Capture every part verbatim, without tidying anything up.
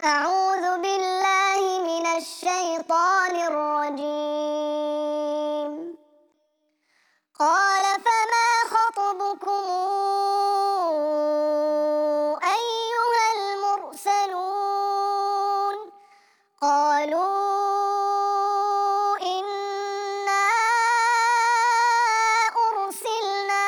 أعوذ بالله من الشيطان الرجيم. قال فما خطبكم أيها المرسلون؟ قالوا إنا أرسلنا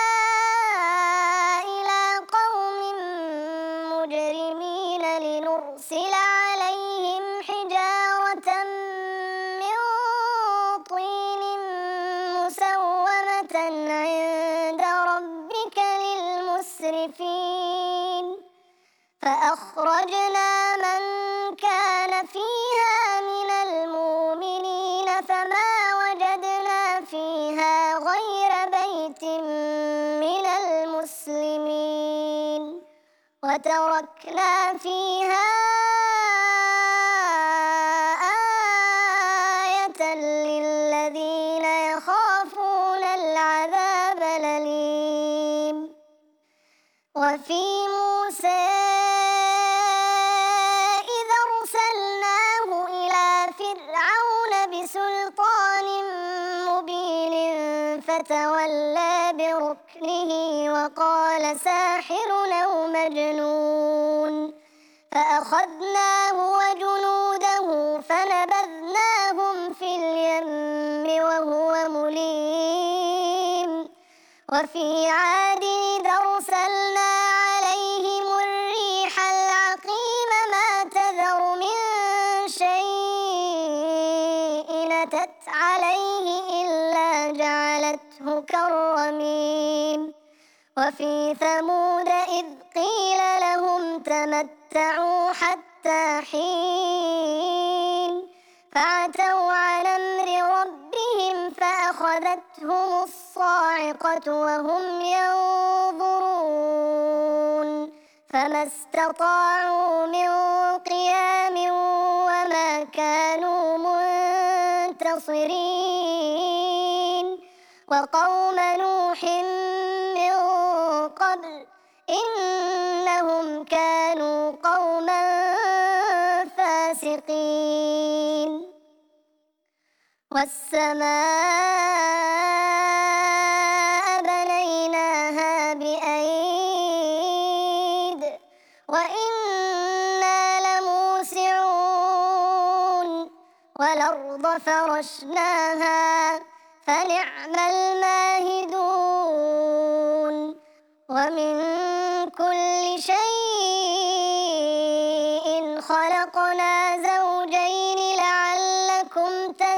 إلى قوم مجرمين لنرسل عليهم حجارة من طين مسومة عند ربك للمسرفين فأخرجنا من كان فيها من المؤمنين فما وجدنا فيها غير بيت من المسلمين وتركنا فيها آية للذين يخافون العذاب الأليم. وفي موسى إذ أرسلناه إلى فرعون بسلطان مبين فتولى بركنه وقال ساحر أو مجنون فأخذناه وجنوده فنبذناهم في اليم وهو مليم. وفي عاد إذ أرسلنا عليهم الريح العقيم ما تذر من شيء أتت عليه إلا جعلته كالرميم. وفي ثمود إذ قيل لهم تمتعوا حتى حين فعتوا عن أمر ربهم فأخذتهم الصاعقة وهم ينظرون فما استطاعوا من قيام وما كانوا منتصرين. وقوم نوح من قبل إنهم كانوا قوما فاسقين. والسماء بنيناها بأيد وإنا لموسعون. والأرض فرشناها فنعم الماهدون. ومن كل شيء خلقنا زوجين لعلكم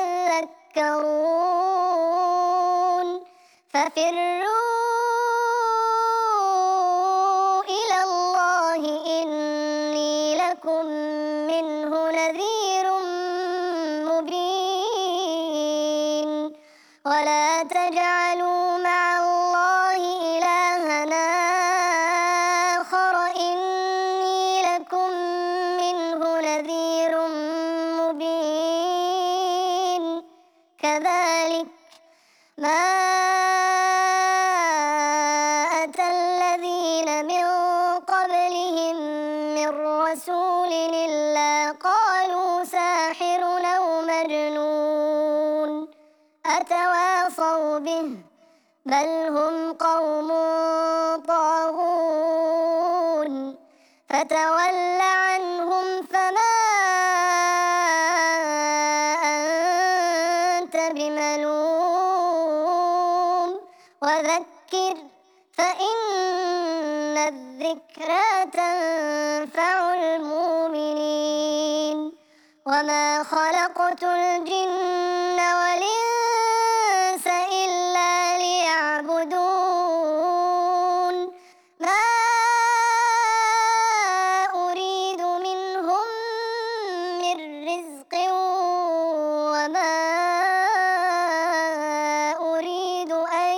تذكرون. ففروا إلى الله إني لكم منه نذير مبين. ولا تجعلوا مع الله إلهنا آخر إني لكم منه نذير مبين. كذلك ما أتى الذين من قبلهم من رسول إلا قالوا ساحر أو مجنون أتواصوا به بل هم قوم طاغون. فتول عنهم فما أنت بملوم وذكر فإن الذكرى تنفع المؤمنين. وما خلقت الجن والإنس إلا ليعبدون. ما أريد منهم من رزق وما أريد أن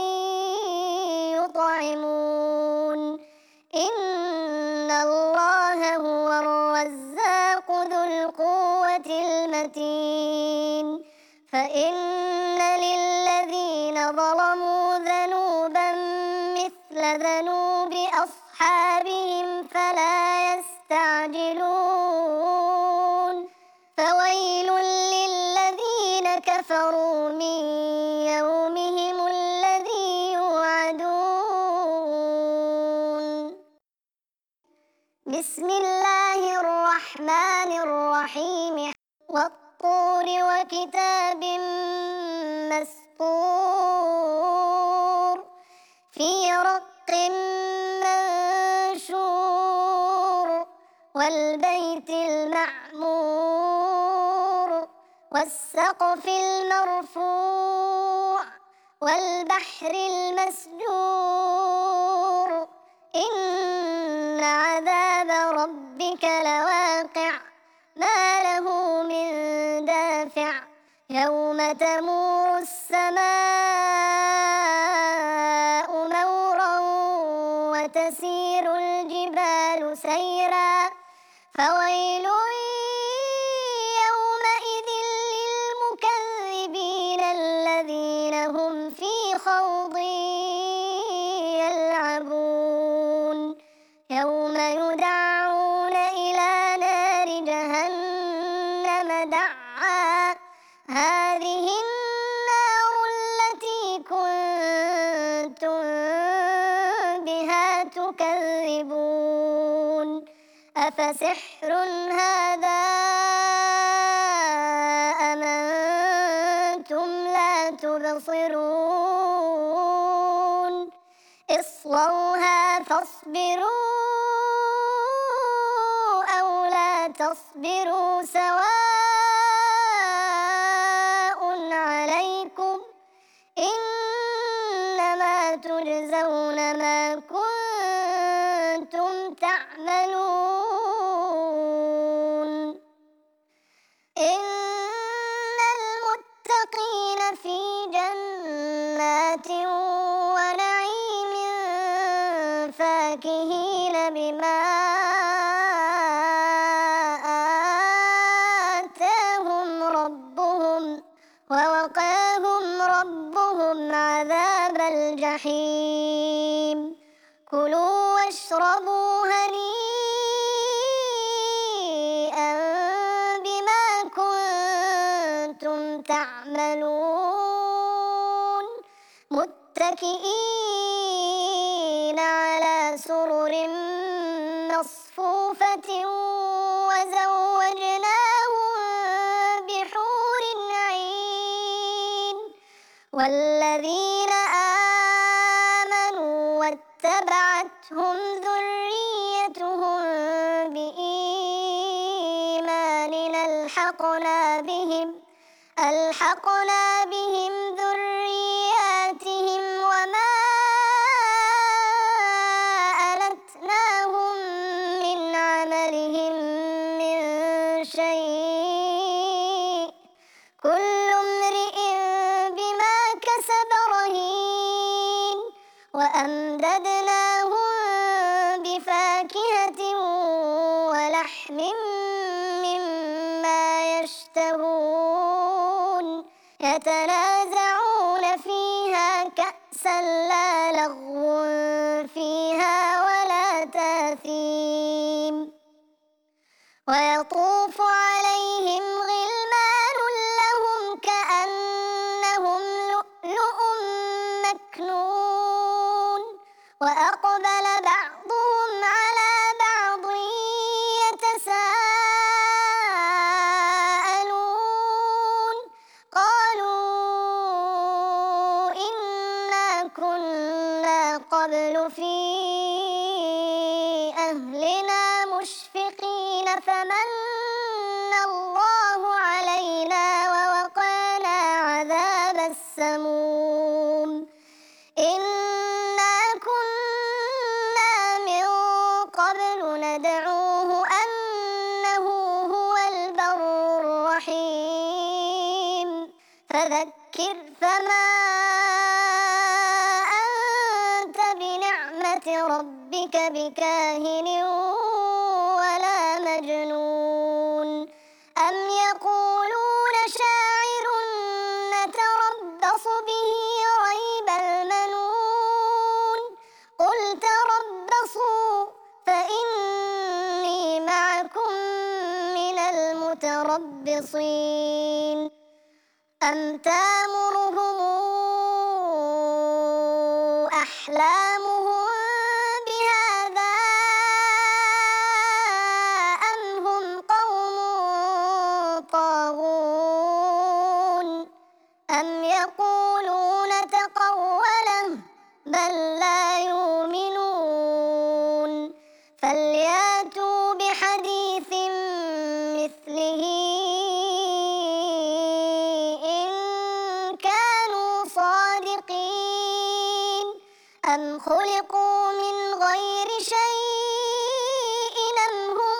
يطعمون. إن الله هو الرزاق ذو القوة المتين. فإن للذين ظلموا ذنوبا مثل ذنوب أصحابهم فلا يستعجلون. بسم الله الرحمن الرحيم والطور وكتاب مسطور في رق منشور والبيت المعمور والسقف المرفوع والبحر المسجور إن عذاب ربك لواقع ما له من دافع يوم تمور السماء مورا وتسير الجبال سيرا فويل يومئذ للمكذبين الذين هم في خوض يلعبون يوم يدعون إلى نار جهنم دعا هذه النار التي كنتم بها تكذبون أفسحر هذا أم أنتم لا تبصرون اصلوها فاصبروا أو لا تصبروا سواء عليكم إنما تجزون ما كنتم تعملون إن المتقين في جنات ونعيم فاكهين بما آتاهم ربهم ووقاهم ربهم عذاب الجحيم كلوا واشربوا هنيئا بما كنتم تعملون متكئين على سرر مصفوفة وزوجناهم بحور عين والذين آمنوا واتبعتهم ذريتهم بإيمان ألحقنا بهم ألحقنا بهم ذرياتهم وما ألتناهم من عملهم من شيء كل امرئ بما كسب رهين وأمددناهم بفاكهة ولحم مما يشتهون يتنازعون فيها كأسا لا لغو فيها ولا تاثيم ويطوف عليهم غلمان لهم كأنهم لؤلؤ مكنون وأقبل بعضهم على بعض يتساءلون قالوا إنا كنا قبل في أهلنا مشفقين فمن الله علينا ووقانا عذاب السموم إنا كنا من قبل ندعوه أنه هو البر الرحيم فذكر فما أنت بنعمة ربك بكاهن ولا مجنون أم يقولون شاعر نتربص به ريب المنون قل تربصوا فإني معكم من المتربصين أم تامرهم أحلامهم بهذا خلقوا من غير شيء أم هم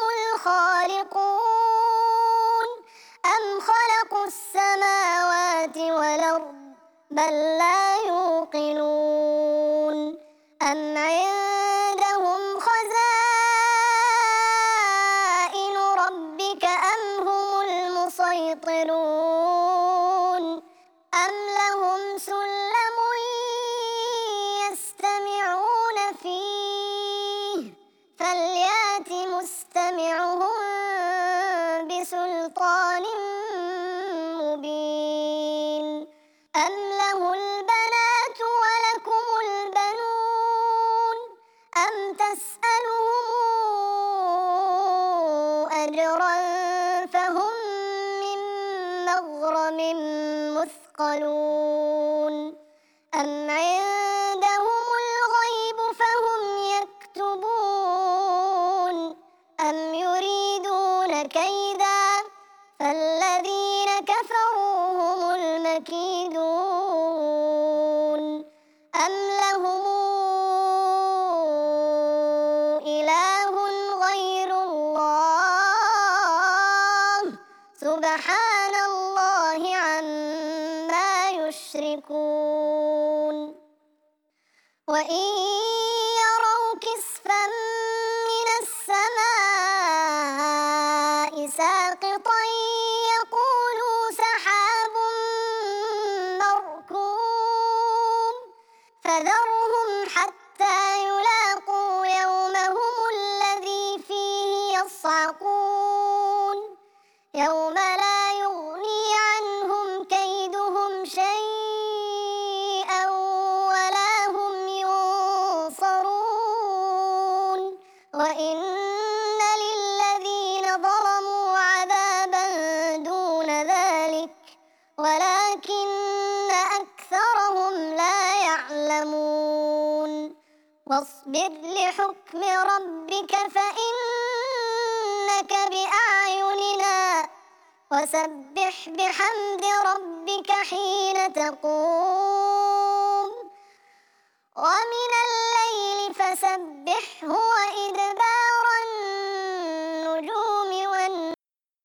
الخالقون أم خلقوا السماوات والأرض بل لا يوقنون أم عندهم خزائن ربك أم هم المسيطرون أم لهم سلم يستمعون فيه فليات مستمعهم بسلطان مبين أم له البنات ولكم البنون أم تسألهم أجرا فهم من مغرم مثقلون أم عندهم الغيب فهم يكتبون أم يريدون كيدا فالذين كفروا هم المكيدون أم لهم إله غير الله سبحان الله عما يشركون وإن يروا كسفا من السماء ساقطا يقولوا سحاب مركوم فذرهم حتى يلاقوا يومهم الذي فيه يصعقون يوم لا يغني عنهم كيدهم شيئا ولا هم ينصرون وإن للذين ظلموا عذابا دون ذلك ولكن أكثرهم لا يعلمون واصبر لحكم ربك فإنك بأعيننا وسبح بحمد ربك حين تقوم ومن الليل فسبحه وإدبار النجوم والنجم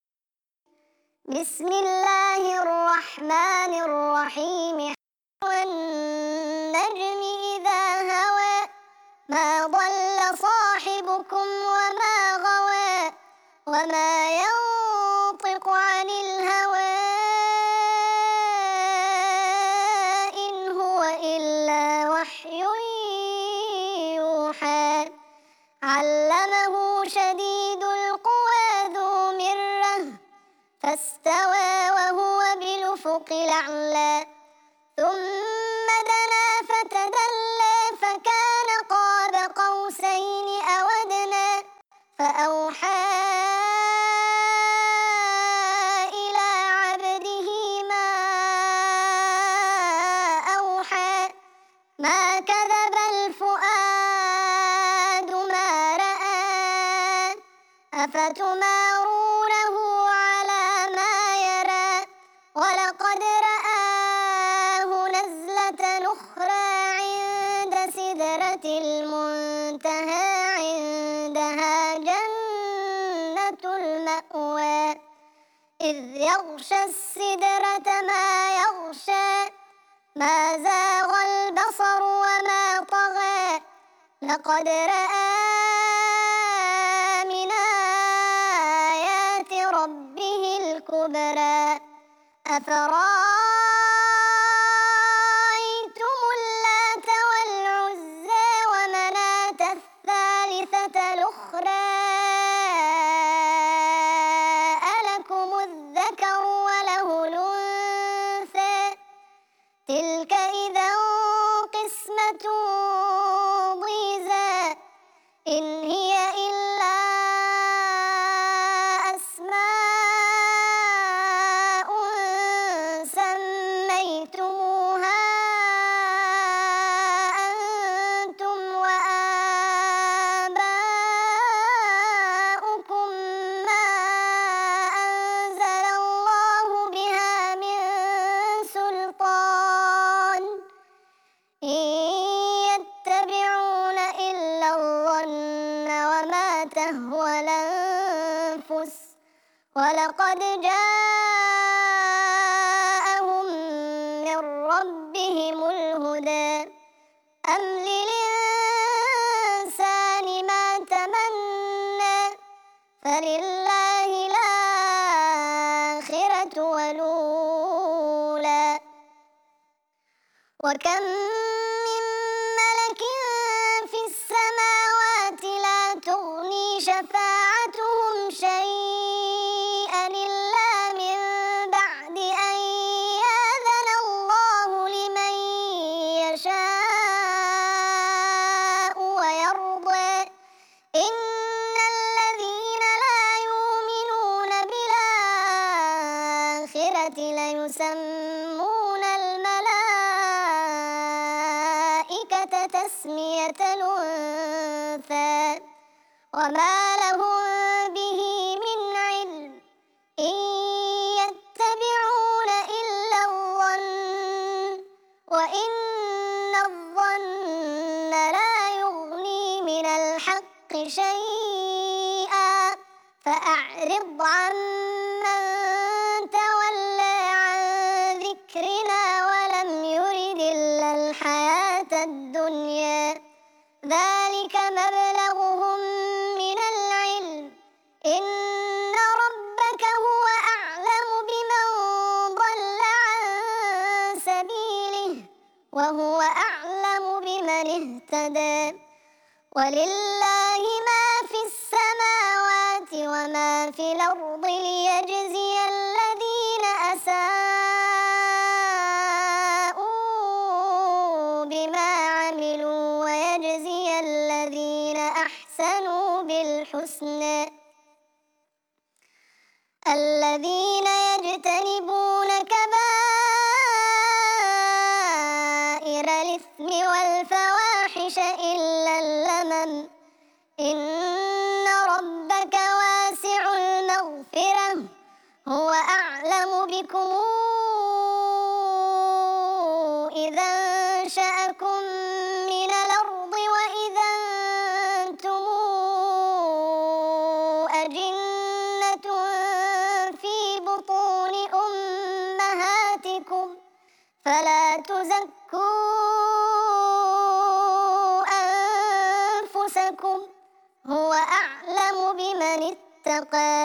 بسم الله الرحمن الرحيم والنجم إذا هوى ما ضل صاحبكم وما غوى وما ينطق عن الهوى إن هو إلا وحي يوحى علمه شديد القوى ذو مرة فاستوى وهو بالأفق الأعلى ثم دنا فتدلى فكان قاب قوسين أو أدنى فأوحى إلى عبده ما أوحى ما كذب الفؤاد ما رأى أفتمارونه على ما يرى ولقد رآه نزلة أخرى عند سدرة المنتهى عندها جنة المأوى إذ يغشى السدرة ما يغشى ما زاغ البصر وما طغى لقد رأى من آيات ربه الكبرى أفرأيتم اللات والعزى ومناة الثالثة الأخرى ألكم الذكر وله الأنثى تلك إذا قسمة ضيزى إن هي إلا أسماء سميتموها ولقد جاءهم من ربهم الهدى أم للإنسان ما تمنى فلله الآخرة والأولى وكم من ملك في السماوات لا تغني شفاعتهم شيئا إلا من بعد أن يأذن الله لمن يشاء ويرضى إن الذين لا يؤمنون بالآخرة ليسمون الملائكة تسمية الأنثى وما لهم به من علم إن يتبعون إلا الظن وإن الظن لا يغني من الحق شيئا فأعرض عمن تولى عن ذكرنا ولم يرد إلا الحياة الدنيا ذلك مبلغهم من العلم إن ربك هو أعلم بمن ضل عن سبيله وهو أعلم بمن اهتدى ولله ما في السماوات وما في الأرض ليجزي الذين أساءوا بما عملوا ويجزي الذين أحسنوا بالحسنى الذين يجتنبون كبائر الإثم والفواحش إلا اللمم إن ربك واسع المغفرة هو أعلم بكم إذا أنشأكم من الأرض وإذا أنتم أجنة في بطون أمهاتكم فلا تزكوا أنفسكم هو أعلم بمن اتقى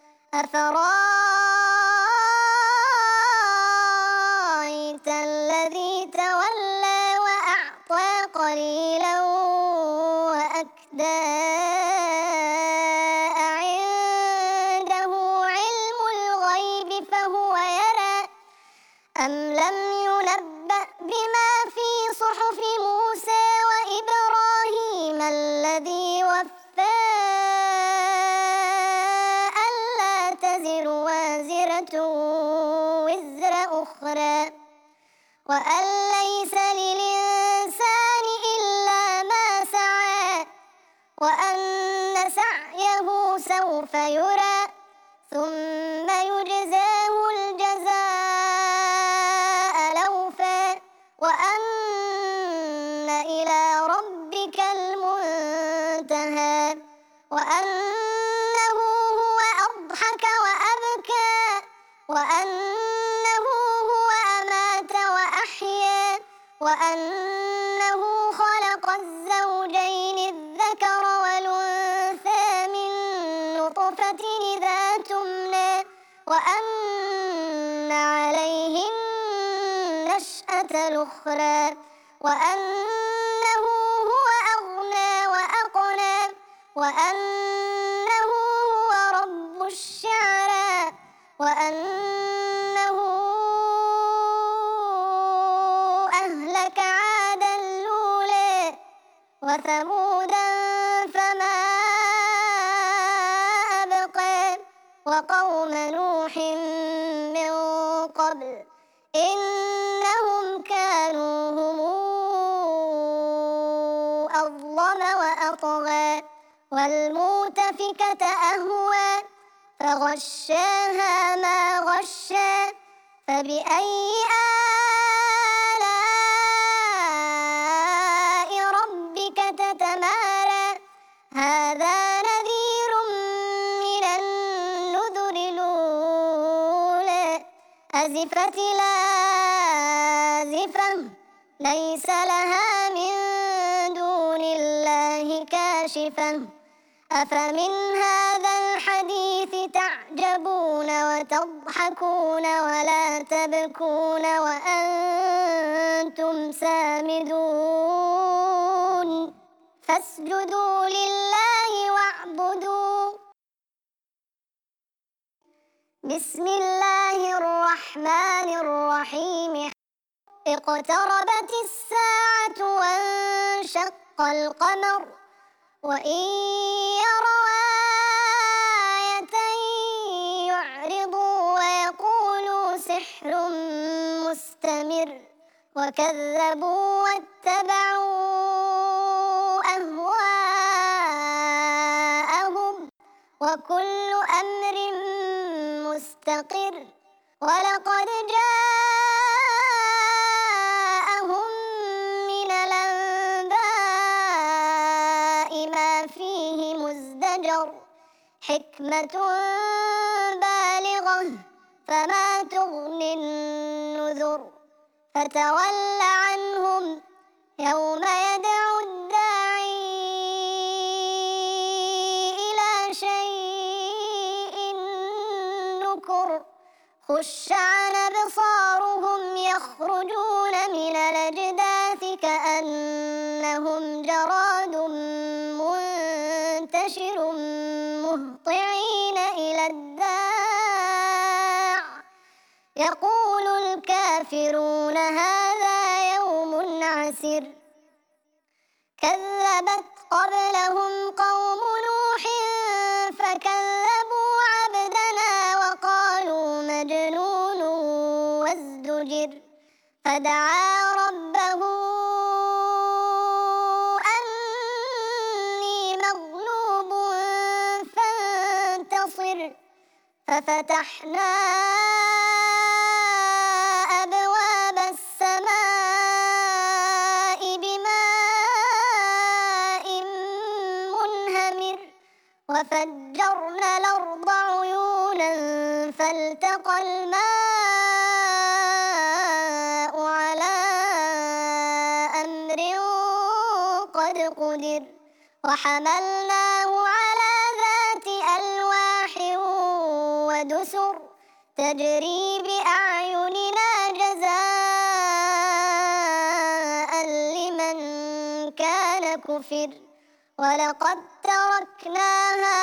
أفرأيت الذي تولى وأعطى قليلا وأكدى أعنده علم الغيب فهو يرى أم لم ينبأ بما في صحف موسى وإبراهيم الذي وفى ألا تزر وازرة وزر أخرى وأن ليس للإنسان إلا ما سعى وأن سعيه سوف يرى ثم يجزاه الجزاء الأوفى وأن إلى ربك المنتهى وأنه هو أضحك وأبكى وأنه هو أمات وأحيا وأنه خلق الزوجين الذكر والأنثى من نطفة إذا تمنى وأن عليه النشأة الأخرى وأنه هو أغنى وأقنى وأنه هو رب الشعرى وأنه أهلك عادا الأولى وثمودا فما أبقى وقوم نوح من قبل إنهم كانوا هم أظلم وأطغى والمؤتفكة أهوى فغشاها ما غشى فبأي آلاء ربك تتمارى هذا نذير من النذر الأولى أزفت الآزفة ليس لها من دون الله كاشفة أفمن هذا الحديث تعجبون وتضحكون ولا تبكون وأنتم سامدون فاسجدوا لله واعبدوا. بسم الله الرحمن الرحيم. اقتربت الساعة وانشق القمر وإن يروا آية يعرضوا ويقولوا سحر مستمر وكذبوا واتبعوا أهواءهم وكل أمر مستقر ولقد جاءهم من الأنباء ما فيه مزدجر حكمة بالغة فما تغني النذر فتول عنهم يوم يدعو الداعي إلى شيء نكر خش عن أبصارهم يخرجون من الأجداث كأنهم جراد منتشر مهطعين إلى الداع يقول الكافرون هذا يوم عسر. كذبت قبلهم قوم نوح فكذبوا عبدنا وقالوا مجنون وازدجر فدعا ربه أني مغلوب فانتصر ففتحنا أبواب السماء بماء منهمر وفجرنا الأرض عيونا فالتقى الماء على أمر قد قدر وحملناه على ذات ألواح ودسر تجري بأعيننا جزاء لمن كان كفر ولقد تركناها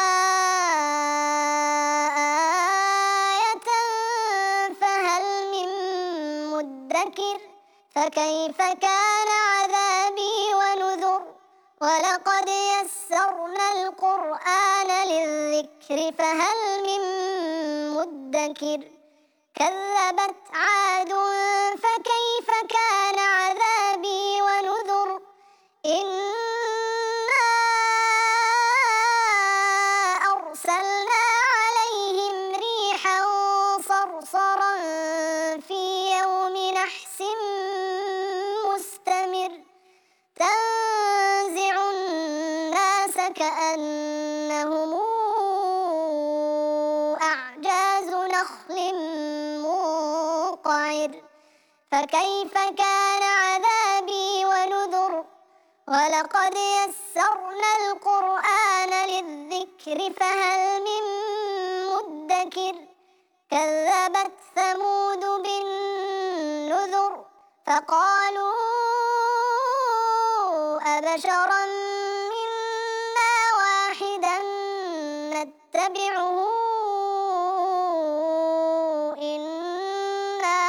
آية فهل من مدكر فكيف كان عذابي ونذر ولقد يسرنا القرآن للذكر فهل من مدكر كذبت عاد فكيف كان عذابي ونذر إنا أرسلنا عليهم ريحا صرصرا في يوم نحس مستمر تنزع الناس كأنهم أعجاز نخل منقعر فكيف كان عذابي ونذر ولقد يسرنا القرآن للذكر فهل من مدكر كذبت ثمود بالنذر فقالوا أبشرا منا واحدا نتبعه إنا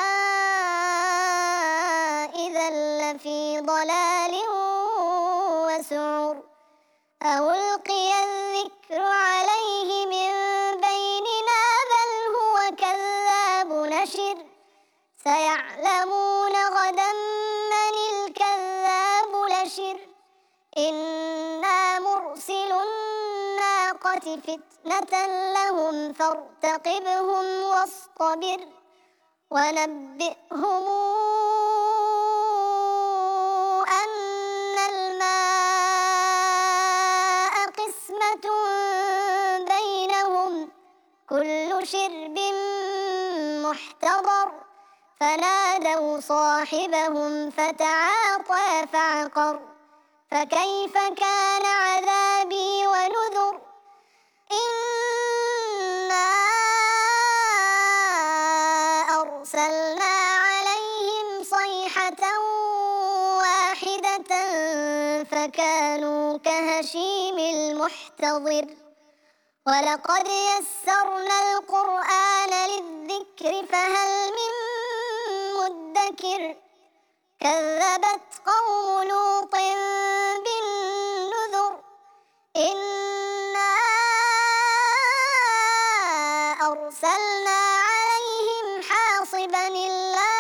إذا لفي ضلال وسعر ألقي الذكر عليه من بيننا بل هو كذاب نشر سيعلمون غدا من الكذاب لشر إنا مرسل الناقة فتنة لهم فارتقبهم واصطبر ونبئهم أن الماء قسمة بينهم كل شرب محتضر فنادوا صاحبهم فتعاطى فعقر فكيف كان عذابي ونذر إنا أرسلنا عليهم صيحة واحدة فكانوا كهشيم المحتضر ولقد يسرنا القرآن للذكر فهل من مدكر كذبت قوم لوط بالنذر إنا أرسلنا عليهم حاصبا إلا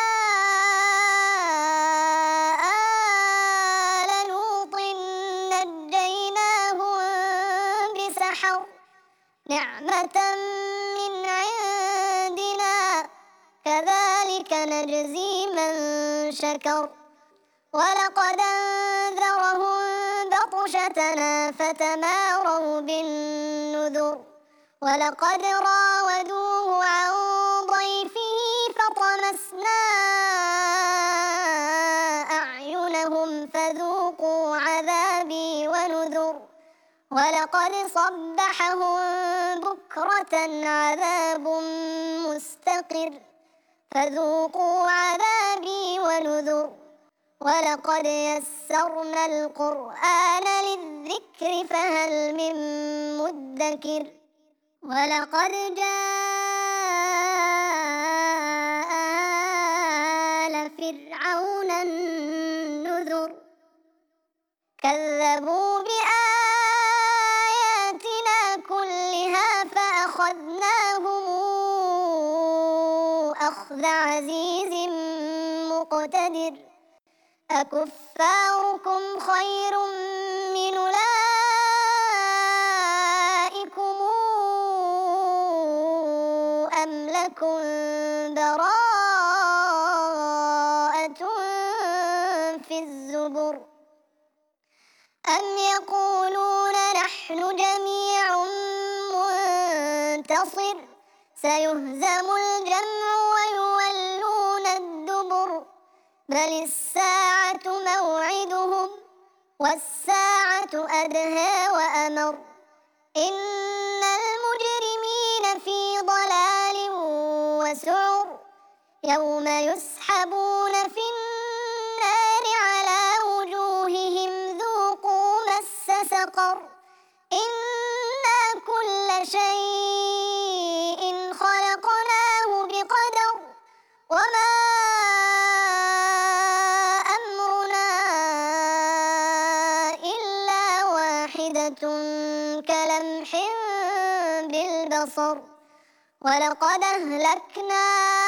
آل لوط نجيناهم بسحر نعمة من عندنا كذلك نجزي من شكر ولقد أنذرهم بطشتنا فتماروا بالنذر ولقد راودوه عن ضيفه فطمسنا أعينهم فذوقوا عذابي ونذر ولقد صبحهم بكرة عذاب مستقر فذوقوا عذابي ونذر ولقد يسرنا القرآن للذكر فهل من مدكر ولقد جاء آل فرعون النذر كذبوا بآياتنا كلها فأخذناهم أخذ عزيز مقتدر أكفاركم خير من أولئكم أم لكم براءة في الزبر أم يقولون نحن جميع منتصر سيهزم الجمع ويولون الدبر بل الساعة موعدهم والساعة أدهى وأمر إن المجرمين في ضلال وسعر يوم يسحبون في النار على وجوههم ذوقوا مس سقر إنا كل شيء خلقناه بقدر وما كلمح بالبصر ولقد أهلكنا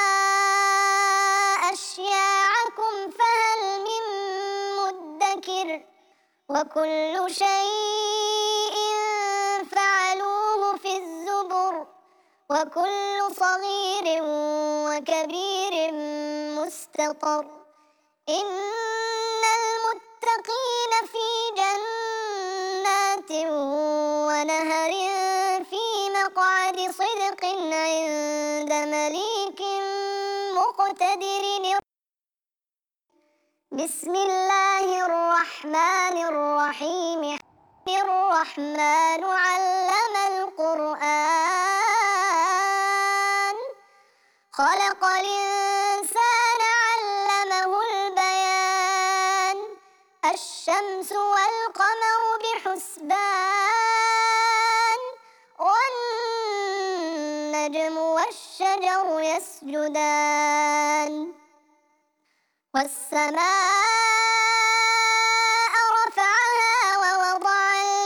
أشياعكم فهل من مدكر وكل شيء فعلوه في الزبر وكل صغير وكبير مستطر إن المتقين في جنات ونهر في مقعد صدق عند مليك مقتدر بسم الله الرحمن الرحيم الرحمن علم القرآن خلق الإنسان علمه البيان الشمس والقمر بحسبان والنجم والشجر يسجدان والسماء رفعها ووضع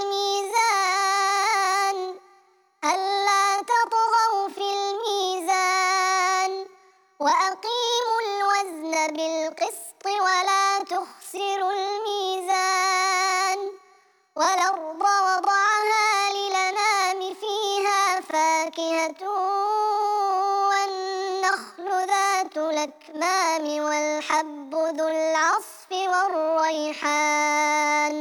الميزان ألا تطغوا في الميزان وأقيموا الوزن بالقسط ولا تخسروا الميزان والأرض وضعها للأنام فيها فاكهة والنخل ذات الأكمام والحب ذو العصف والريحان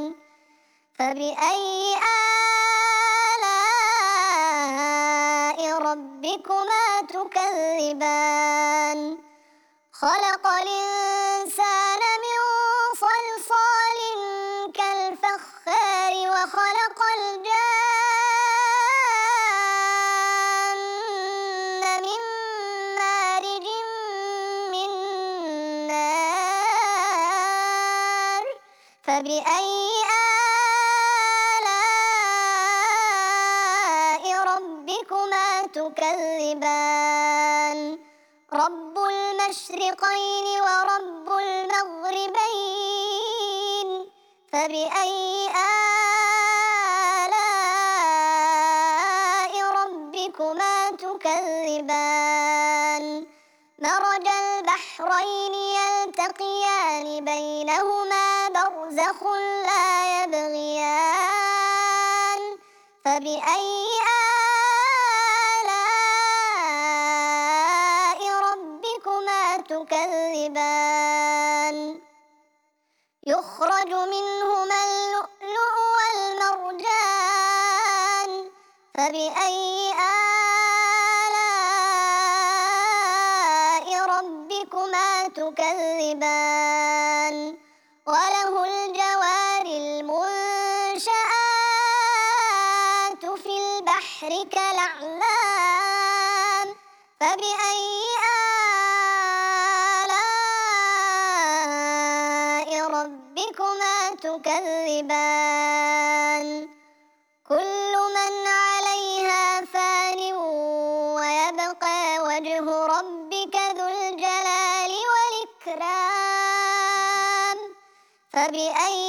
فبأي آلاء ربكما ربكما تكذبان خلق الإنسان من صلصال كالفخار وخلق الجان من مارج من نار فبأي آلاء ربكما تكذبان رب المشرقين ورب المغربين فبأي آلاء ربكما تكذبان مرج البحرين يلتقيان بينهما برزخ لا يبغيان فبأي آلاء ربكما تكذبان يخرج منهما اللؤلؤ والمرجان فبأي آلاء ربكما تكذبان وله الجوار المنشآت في البحر كالأعلام فبأي آلاء ربكما تكذبان كل من عليها فان ويبقى وجه ربك ذو الجلال والإكرام فبأي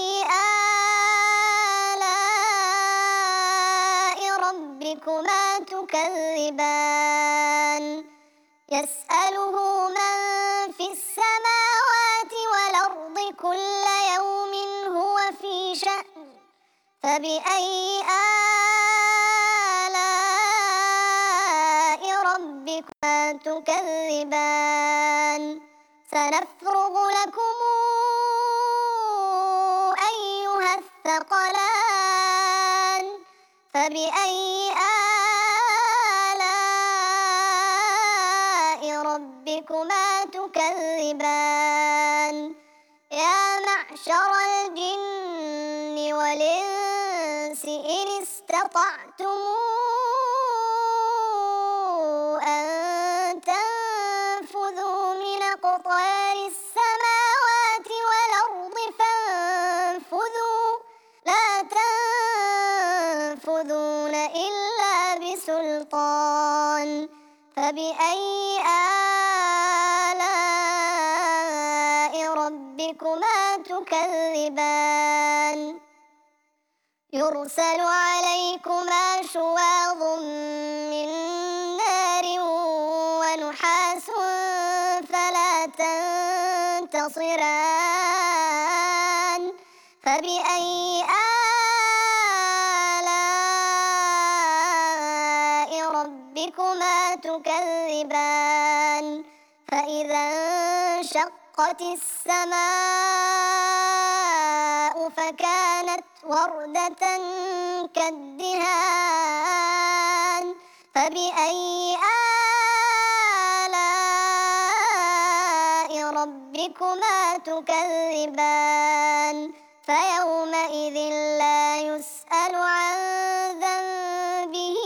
آلاء ربكما تكذبان يسأله من في السماوات والأرض كل يوم هو في شأن فبأي آلاء ربكما تكذبان سنفرغ لكم أيها الثقلان فبأي آلاء ربكما تكذبان يا معشر الجن والإنس إن استطعتم أن تنفذوا من أقطار السماوات والأرض فانفذوا لا تنفذون إلا بسلطان فبأي آلاء ربكما تكذبان يرسل عليكما شواظ من نار ونحاس فلا تنتصران فبأي آلاء ربكما تكذبان فإذا انشقت السماء فكانت وردة كالدهان فبأي آلاء ربكما تكذبان فيومئذ لا يسأل عن ذنبه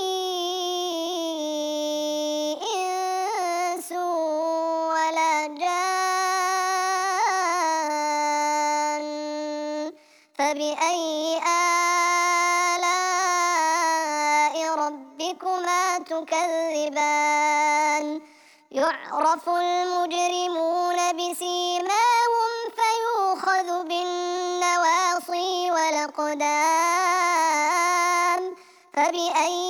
إنس ولا جان فبأي آلاء ربكما تكذبان يعرف المجرمون بسيماهم فيؤخذ بالنواصي والأقدام فبأي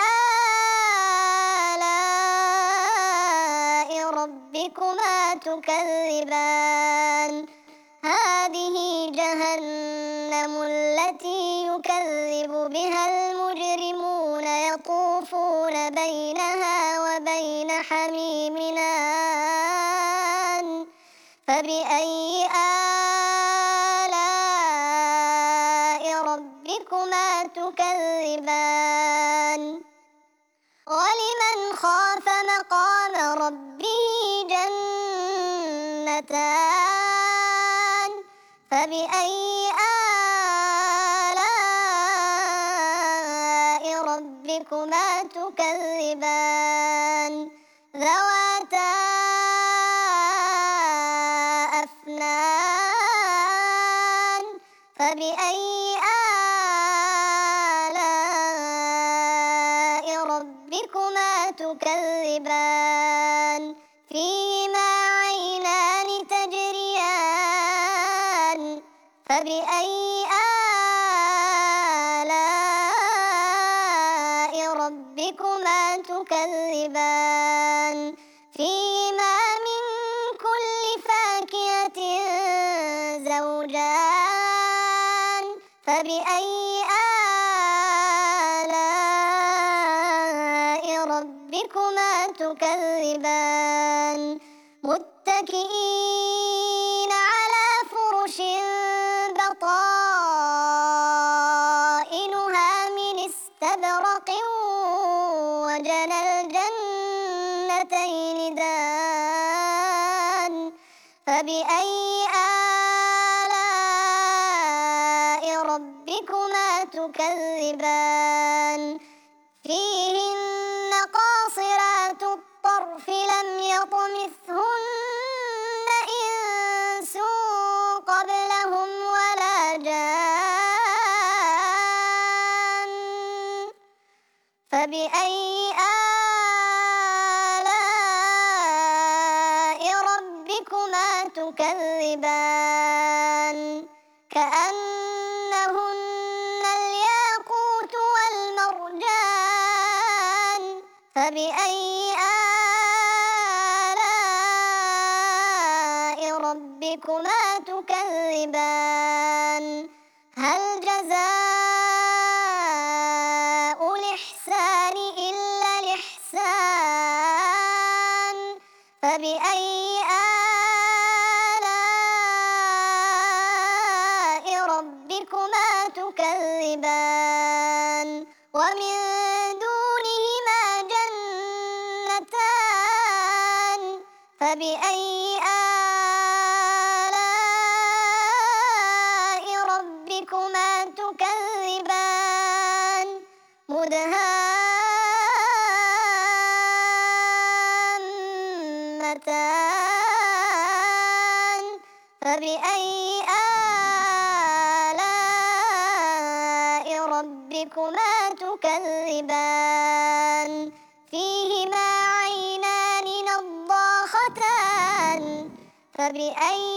آلاء ربكما تكذبان هذه جهنم التي يكذب بها المجرمون يطوفون بينها وبين حميم آن فبأي آلاء ربكما تكذبان ولمن خاف مقام ربه جنتان فبأي آلاء ربكما تكذبان ذواتا أفنان فبأي آلاء ربكما تكذبان فيهما عينان تجريان فبأي آلاء ربكما تكذبان فيهما من كل فاكهة زوجان فبأي آلاء ربكما تكذبان متكئين على فرش بطائنها من استبرق وجنى الجنتين دان فبأي آلاء ربكما تكذبان فيهن قاصرات الطرف لم يطمثهن إنس قبلهم ولا جان فبأي آلاء ربكما تكذبان كأنهن الياقوت والمرجان فبأي آلاء ربكما تكذبان هل جزاء الإحسان إلا الإحسان فبأي آلاء ربكما تكذبان ومن دونهما جنتان فبأي آلاء ربكما تكذبان مدهامتان فبأي آلاء ربكما تكذبان فيهما عينان نضاختان فبأي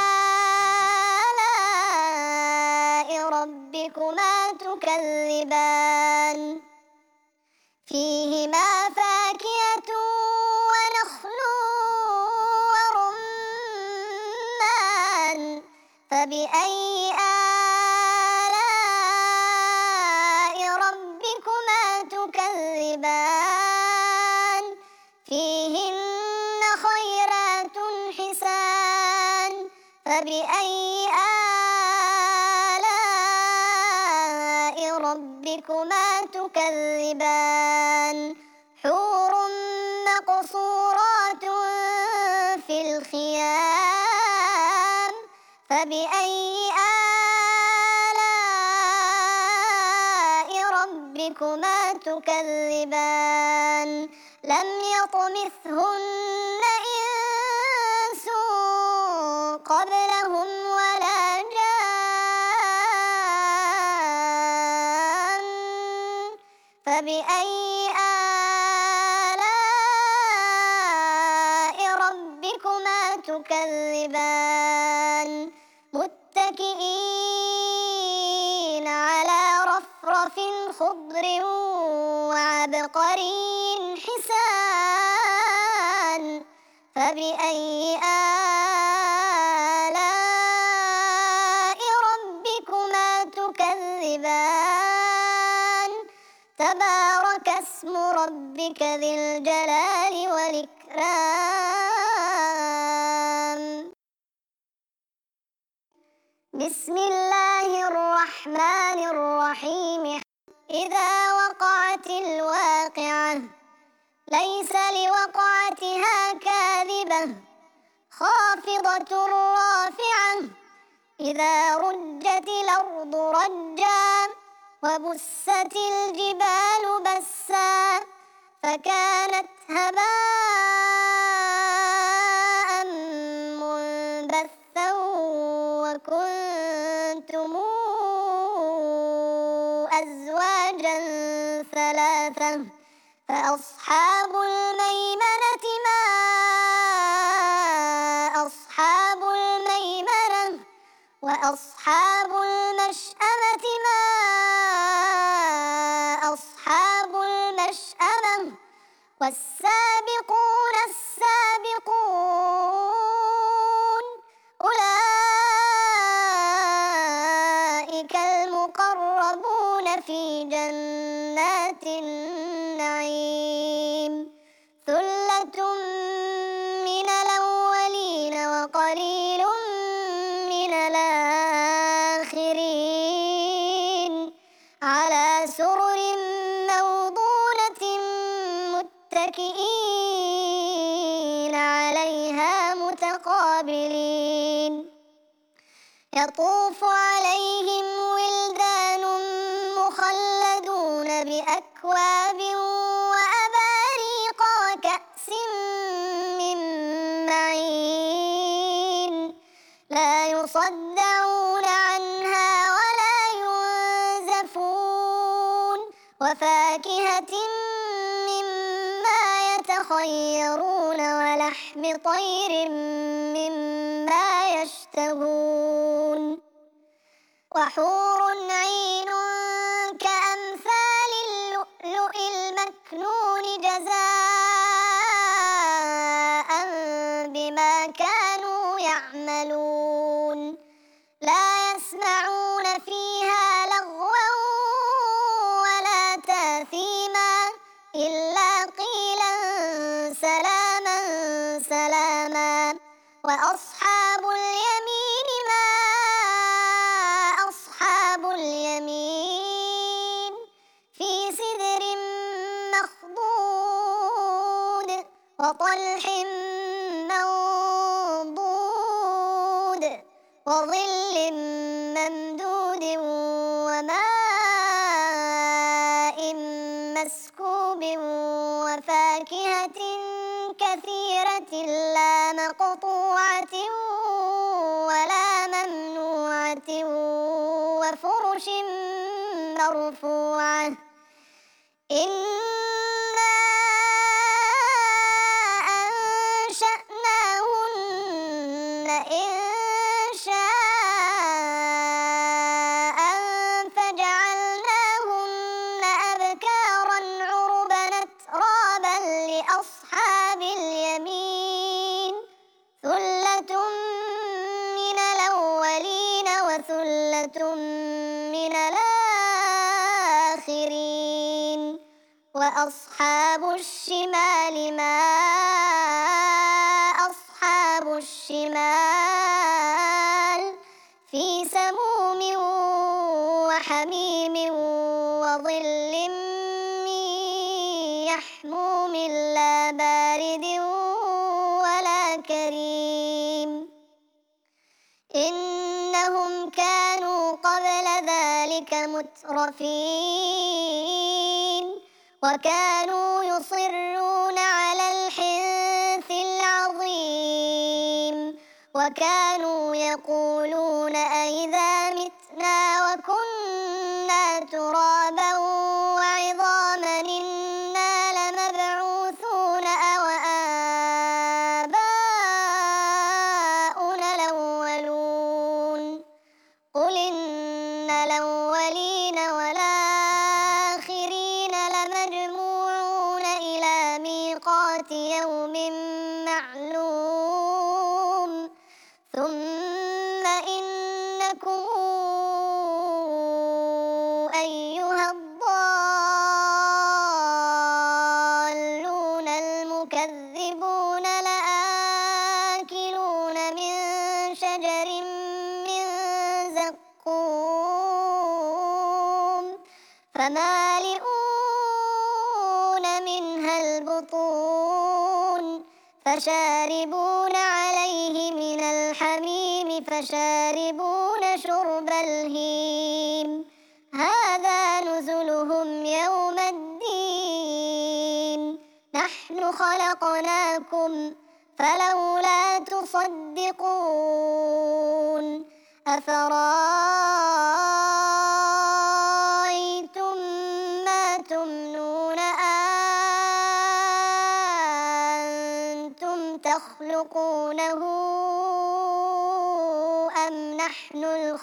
آلاء ربكما تكذبان فيهما فاكهة ونخل ورمان فبأي آلاء ربكما تكذبان فيهن خيرات حسان فبأي آلاء ربكما تكذبان حور مقصورات في الخيام فبأي آلاء ربكما تكذبان لم يطمثهن إنس قبلهم ولا جان فبأي آلاء ربكما تكذبان متكئين على رفرف خضر وعبقري حسان فبأي آلاء ربكما تكذبان تبارك اسم ربك ذي الجلال والإكرام بسم الله الرحمن الرحيم إذا وقعت الواقعة ليس لوقعتها كاذبة خافضة رافعة إذا رجت الأرض رجا وبست الجبال بسا فكانت هباء منبثا وكنتم أزواجا ثلاثة فأصحاب الميمنة ما أصحاب الميمنة وأصحاب المشأمة ما أصحاب المشأمة والسابقون السابقون أولئك المقربون في جنات النعيم ثلة من الأولين وقليل من الآخرين على سرر موضونة متكئين عليها متقابلين يطوف عليهم ولدان مخلدون بأكواب وأباريق وكأس من معين لا يصدعون عنها ولا ينزفون وفاكهة مما يتخيرون ولحم طير مما يشتهون وحور عين كأمثال اللؤلؤ المكنون جزاء بما كانوا يعملون لا يسمعون فيها لغوا ولا تأثيما إلا قيلا سلاما سلاما وأصحاب اليمين ما أصحاب اليمين في سدر مخضود وطلح منضود وظل ممدود وماء مسكوب وفاكهة كثيرة لا مقطوعة ولا ممنوعة وفرش مرفوعة إنا أنشأناهن إنشاء فجعلناهن أبكارا عربا أترابا لأصحاب اليمين ثلة من الأولين وثلة من الآخرين وأصحاب الشمال ما أصحاب الشمال في سموم وحميم وظل من يحموم لا بارد ولا كريم إنهم كانوا قبل ذلك مترفين وكانوا يصرون على الحنث العظيم وكانوا يقولون أئذا متنا وكنا ترابا وعظاما إنا لمبعوثون أو آباؤنا الأولون قل إن الأولين والآخرين لمجموعون إلى ميقات يوم معلوم ثم إنكم أيها الضالون المكذبون لآكلون من شجر من زقوم فمالئون منها البطون فشاربون عليه من الحميم فشاربون شرب الهيم هذا نزلهم يوم الدين نحن خلقناكم فلولا تصدقون أفرأيتم ما تمنون أأنتم تخلقونه أم نحن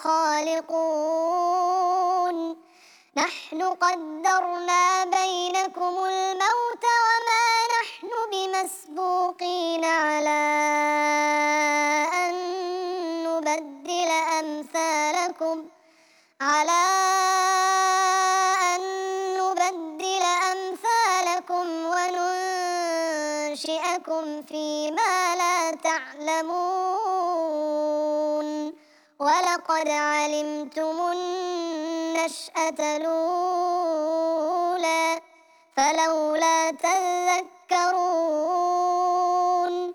الخالقون نحن قدرنا بينكم الموت وما نحن بمسبوقين على أن نبدل أمثالكم على أن نبدل أمثالكم وننشئكم فيما لا تعلمون ولقد علمتم النشأة الأولى فلولا تذكرون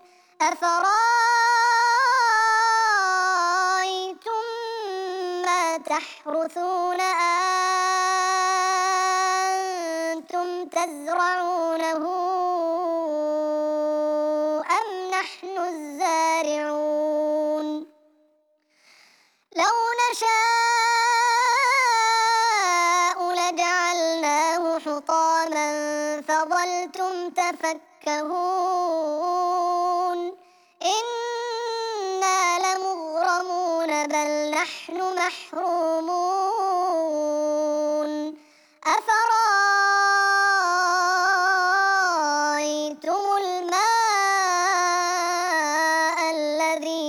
أفرأيتم ما تحرثون أأنتم تزرعونه أم نحن الزارعون لو نشاء لجعلناه حطاما فظلتم تفكهون إنا لمغرمون بل نحن محرومون أفرأيتم الماء الذي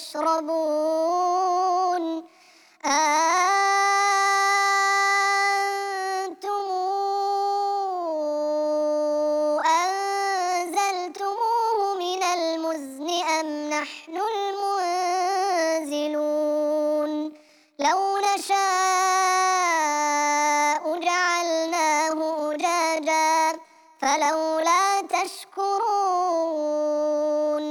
تشربون أأنتم أنزلتموه من المزن أم نحن المنزلون لو نشاء جعلناه أجاجا فلولا تشكرون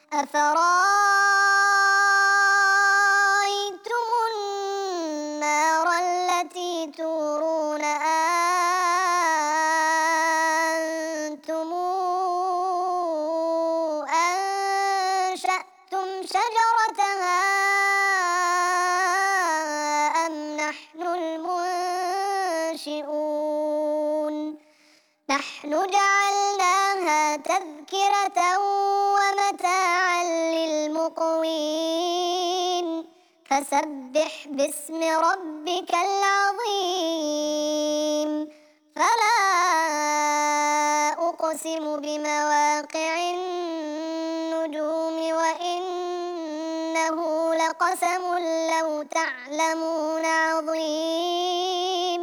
أفرأيتم النار التي تورون أأنتم أنشأتم شجرتها أم نحن المنشئون نحن جعلناها تذكرة ومتاعا للمقوين فسبح باسم ربك العظيم فلا أقسم بمواقع النجوم وإنه لقسم لو تعلمون عظيم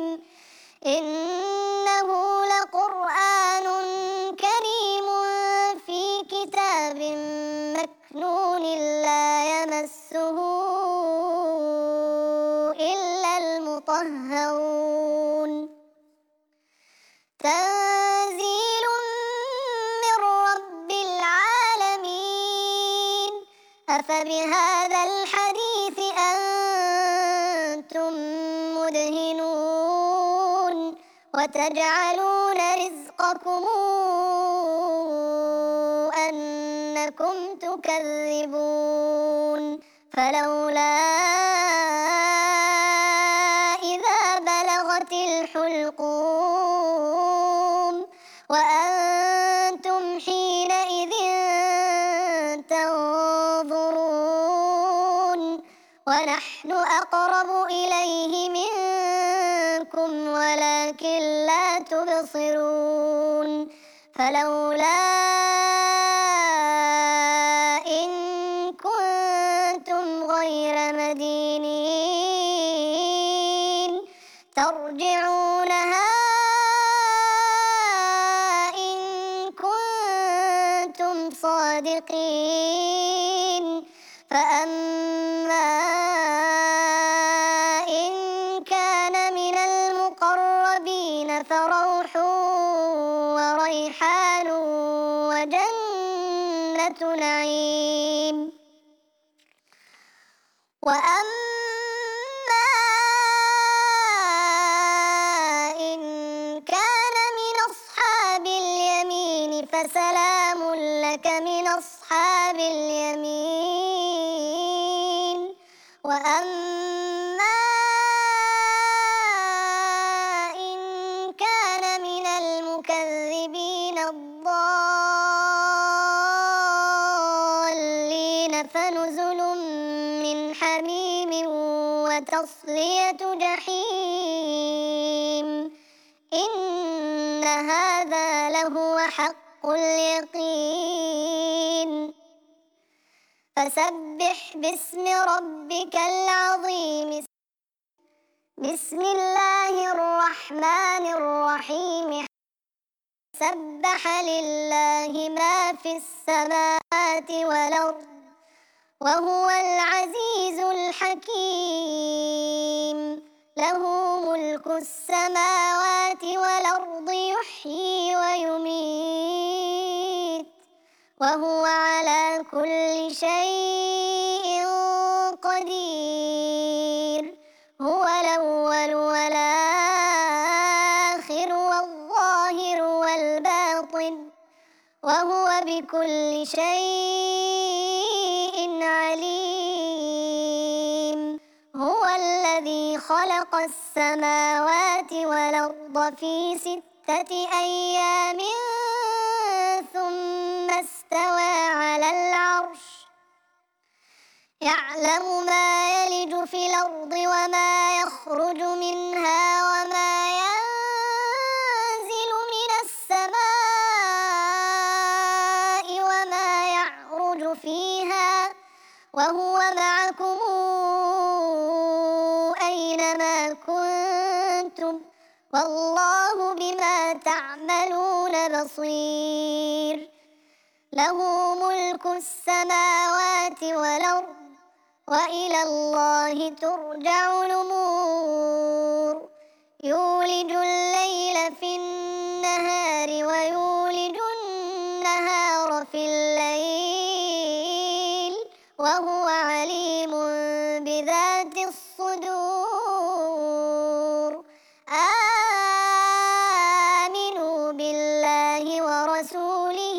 إنه لقرآن كريم في كتاب مكنون لا يمسه إلا المطهرون تنزيل من رب العالمين أفبهذا الحديث أنتم مدهنون وتجعلون رزقكم أنكم تكذبون فلولا إذا بلغت الحلقوم وأنتم حينئذ تنظرون ونحن أقرب إليه منكم ولكن لا تبصرون فلولا إن كنتم غير مدينين ترجعونها إن كنتم صادقين فأما إن كان من المقربين فروح وريحان وجنة جنة نعيم. وأما إن كان من أصحاب اليمين فسلام لك من أصحاب اليمين. وأما إن كان من المكذبين الضالين فنزل من حميم وتصلية جحيم. إن هذا لهو حق اليقين. فسبح باسم ربك العظيم. بسم الله الرحمن الرحيم. سبح لله ما في السماوات والأرض وهو العزيز الحكيم. له ملك السماوات والأرض يحيي ويميت وهو على كل شيء قدير. هو الأول والآخر والظاهر والباطن وهو بكل شيء عليم. هو الذي خلق السماوات والأرض في ستة أيام ثم استوى على العرش يعلم ما يلج في الأرض وما يخرج منها وما ينزل من السماء وما يعرج فيها وهو معكم أينما كنتم والله بما تعملون بصير. له ملك السماوات والأرض وإلى الله ترجع الأمور. يولج الليل في النهار ويولج النهار في الليل وهو عليم بذات الصدور. آمنوا بالله ورسوله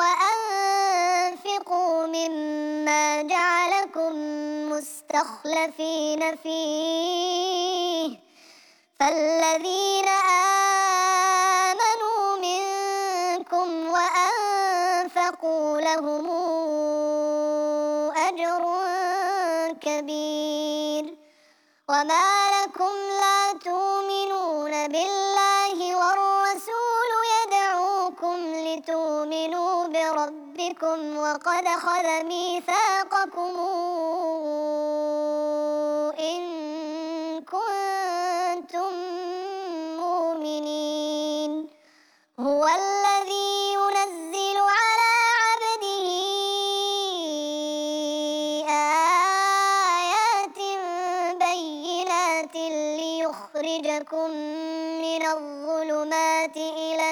وأنفقوا مما جعلكم مستخلفين فيه فالذين آمنوا منكم وأنفقوا لهم أجر كبير. وما لكم لا تؤمنون بالله والرسول يدعوكم لتؤمنوا بربكم وقد أخذ ميثاقكم إن كنتم مؤمنين. هو الذي ينزل على عبده آيات بينات ليخرجكم من الظلمات إلى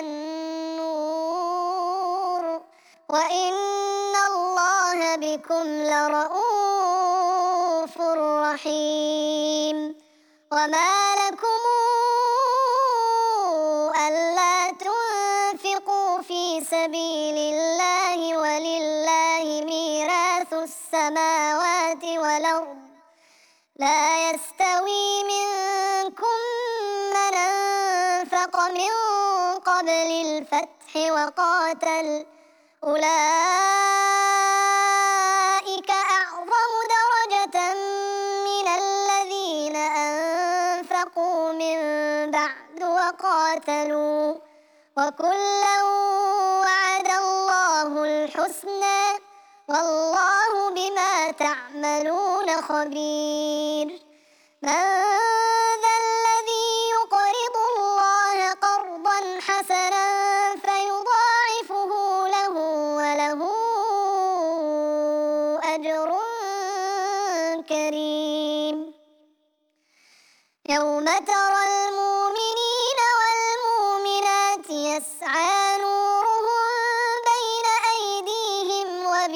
النور وإن الله بكم لرءوف رحيم. وما لكم ألا تنفقوا في سبيل الله ولله ميراث السماوات والأرض لا يستوي منكم من أنفق من قبل الفتح وقاتل أولئك أعظم درجة من الذين أنفقوا من بعد وقاتلوا وكلا وعد الله الحسنى والله بما تعملون خبير. من ذا الذي يقرض الله قرضا حسنا فيضاعفه له وله أجر كريم. يوم ترى المؤمنين والمؤمنات يسعى نورهم بين أيديهم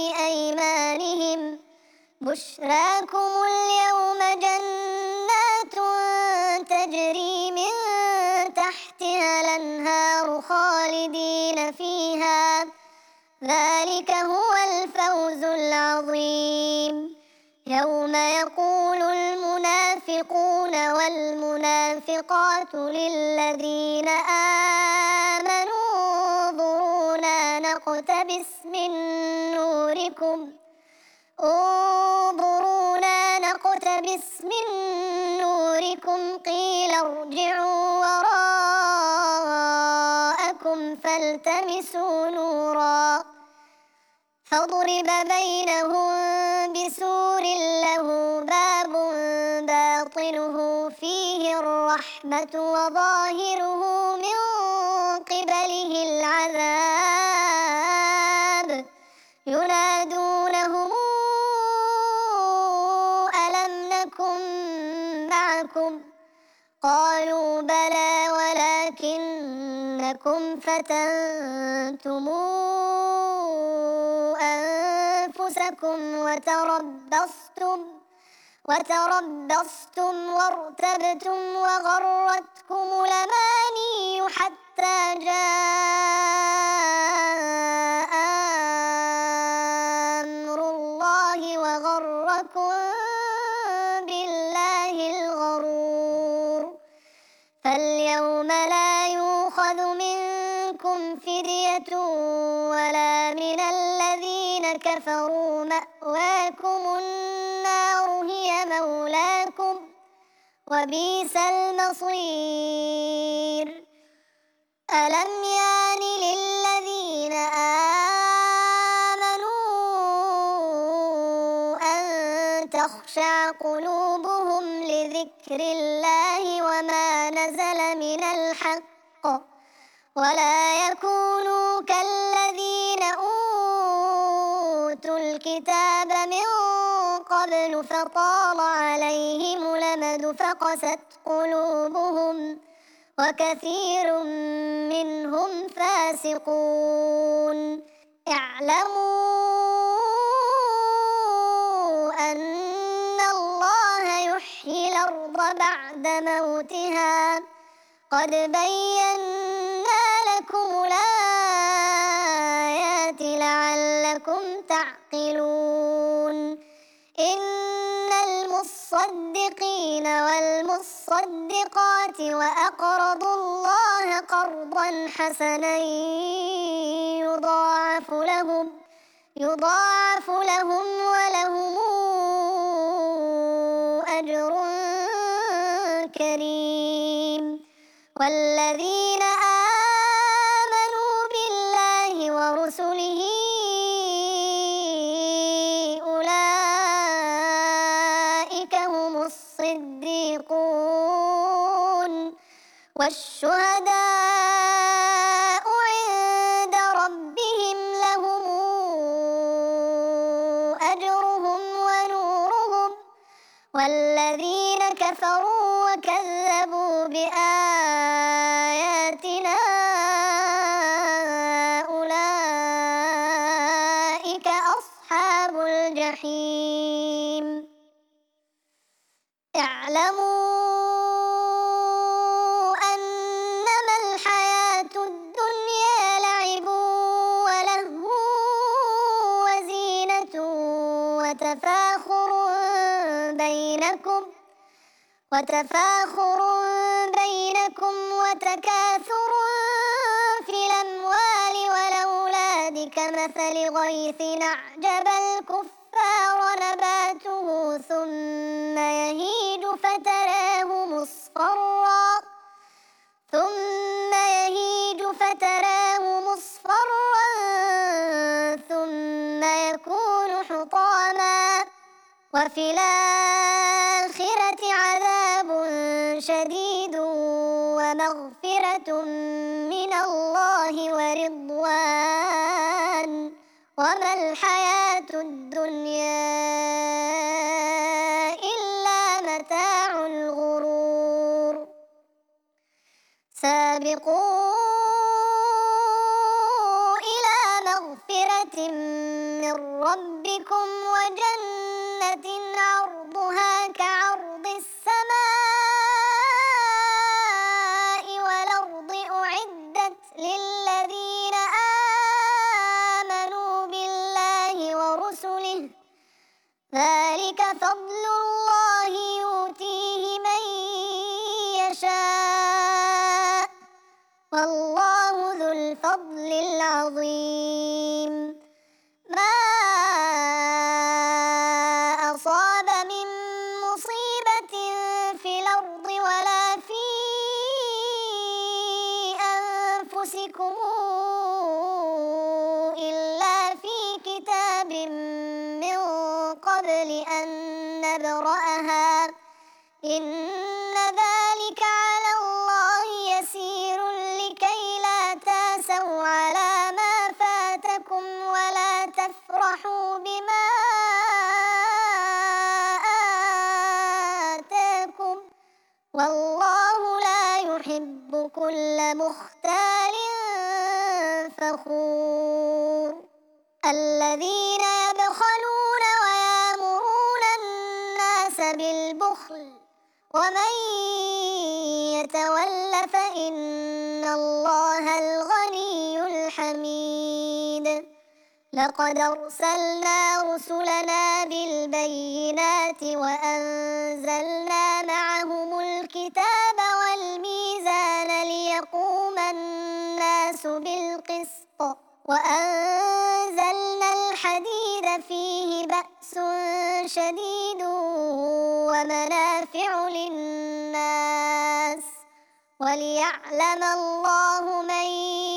بشراكم اليوم جنات تجري من تحتها الأنهار خالدين فيها، ذلك هو الفوز العظيم. يوم يقول المنافقون والمنافقات للذين آمنوا انظرونا نقتبس من نوركم انظرونا نقتبس من نوركم قيل ارجعوا وراءكم فالتمسوا نورا فضرب بينهم بسور له باب باطنه فيه الرحمة وظاهره من قبله العذاب ينادونهم ألم نكن معكم قالوا بلى ولكنكم فتنتم أنفسكم وتربصتم وتربصتم وارتبتم وغرتكم الأماني حتى جاء أمر الله وغركم بالله الغرور. فاليوم لا يؤخذ منكم فدية ولا من الذين كفروا مأواكم النار هي مولاكم وبئس المصير. ألم يان للذين آمنوا أن تخشع قلوبهم لذكر الله وما نزل من الحق ولا يكونوا كالذين أوتوا الكتاب من قبل فطال عليهم الأمد فقست قلوبهم وكثير منهم فاسقون. اعلموا أن الله يحيي الأرض بعد موتها قد بينا لكم الآيات لعلكم تعقلون. إن المصدقين والمصدقات وأقرضوا الله قرضا حسنا يضاعف لهم يضاعف لهم ولهم أجر كريم. والذين آمنوا بالله ورسله أولئك هم الصديقون والشهداء عند ربهم لهم أجرهم ونورهم. والذين كفروا وكذبوا بآياتنا أولئك أصحاب الجحيم. اعلموا أنما الحياة الدنيا لعب ولهو وزينة وتفاخر بينكم وتفاخر بينكم وتكاثر في الأموال والأولاد كمثل غيث أعجب الكفار نباته ثم يهيج فتراه مصفرا ثم يهيج فتراه مصفرا ثم يكون حطاما وفي الآخرة عذاب شديد ومغفرة من الله ورضوان وما الحياة الدنيا إلا متاع الغرور. سابقوا إلى مغفرة من ربكم وجنة جنة عرضها كعرض السماء والأرض أعدت للذين آمنوا بالله ورسله ذلك فضل الله يؤتيه من يشاء والله ذو الفضل العظيم ما أصاب من مصيبة في الأرض ولا في أنفسكم إلا في كتاب من قبل أن نبرأها إن ذلك على الله يسير لكي لا تأسوا على ما فاتكم ولا تفرحوا بما آتاكم والله لا يحب كل مختال فخور الذين يبخلون ويأمرون الناس بالبخل ومن يتول فإن الله الغني الحميد لقد أرسلنا رسلنا بالبينات وأنزلنا معهم الكتاب والميزان ليقوم الناس بالقسط وأنزلنا الحديد فيه بأس شديد ومنافع للناس وليعلم الله من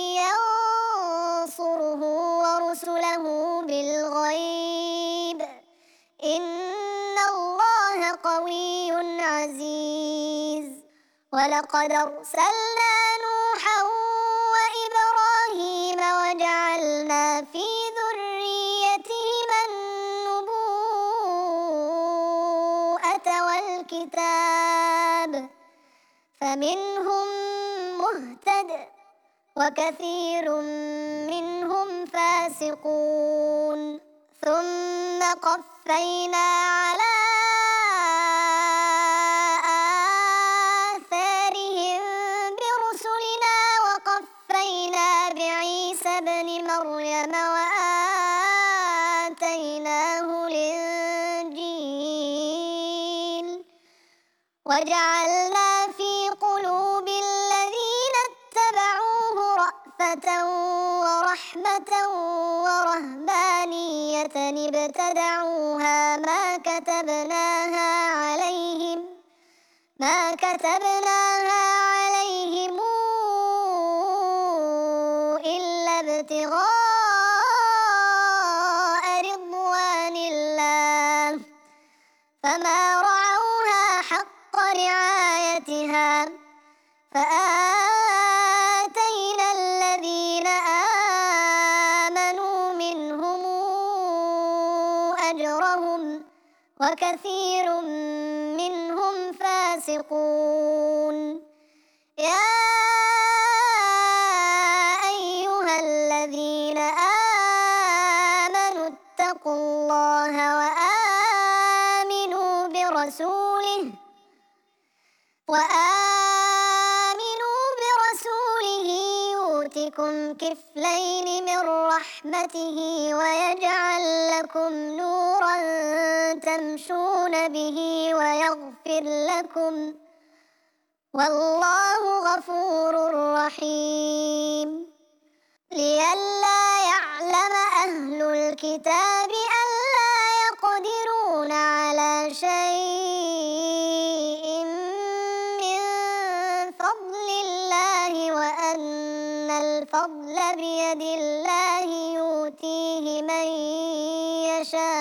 ينصره ورسله بالغيب إن الله قوي عزيز ولقد أرسلنا نوحا وإبراهيم وجعلنا في ذريتهما النبوءة والكتاب فمنهم مهتد وكثير منهم فاسقون ثم قفينا على آثارهم برسلنا وقفينا بعيسى ابن مريم وآتيناه الإنجيل وجعلنا في قلوب الذين اتبعوه رأفة ورحمة ورهبانية ابتدعوها ما كتبناها عليهم ما كتبناها عليهم إلا ابتغاء رضوان الله فما رعوها حق رعايتها فآتينا الذين آمنوا منهم أجرهم وكثير منهم فاسقون يا أيها الذين آمنوا اتقوا الله وآمنوا برسوله وآمنوا برسوله يؤتكم كفلين من رحمته ويجعل لكم نورا تمشون به ويغفر لكم والله غفور رحيم لئلا يعلم أهل الكتاب ألا يقدرون على شيء من فضل الله وأن الفضل بيد الله يؤتيه من يشاء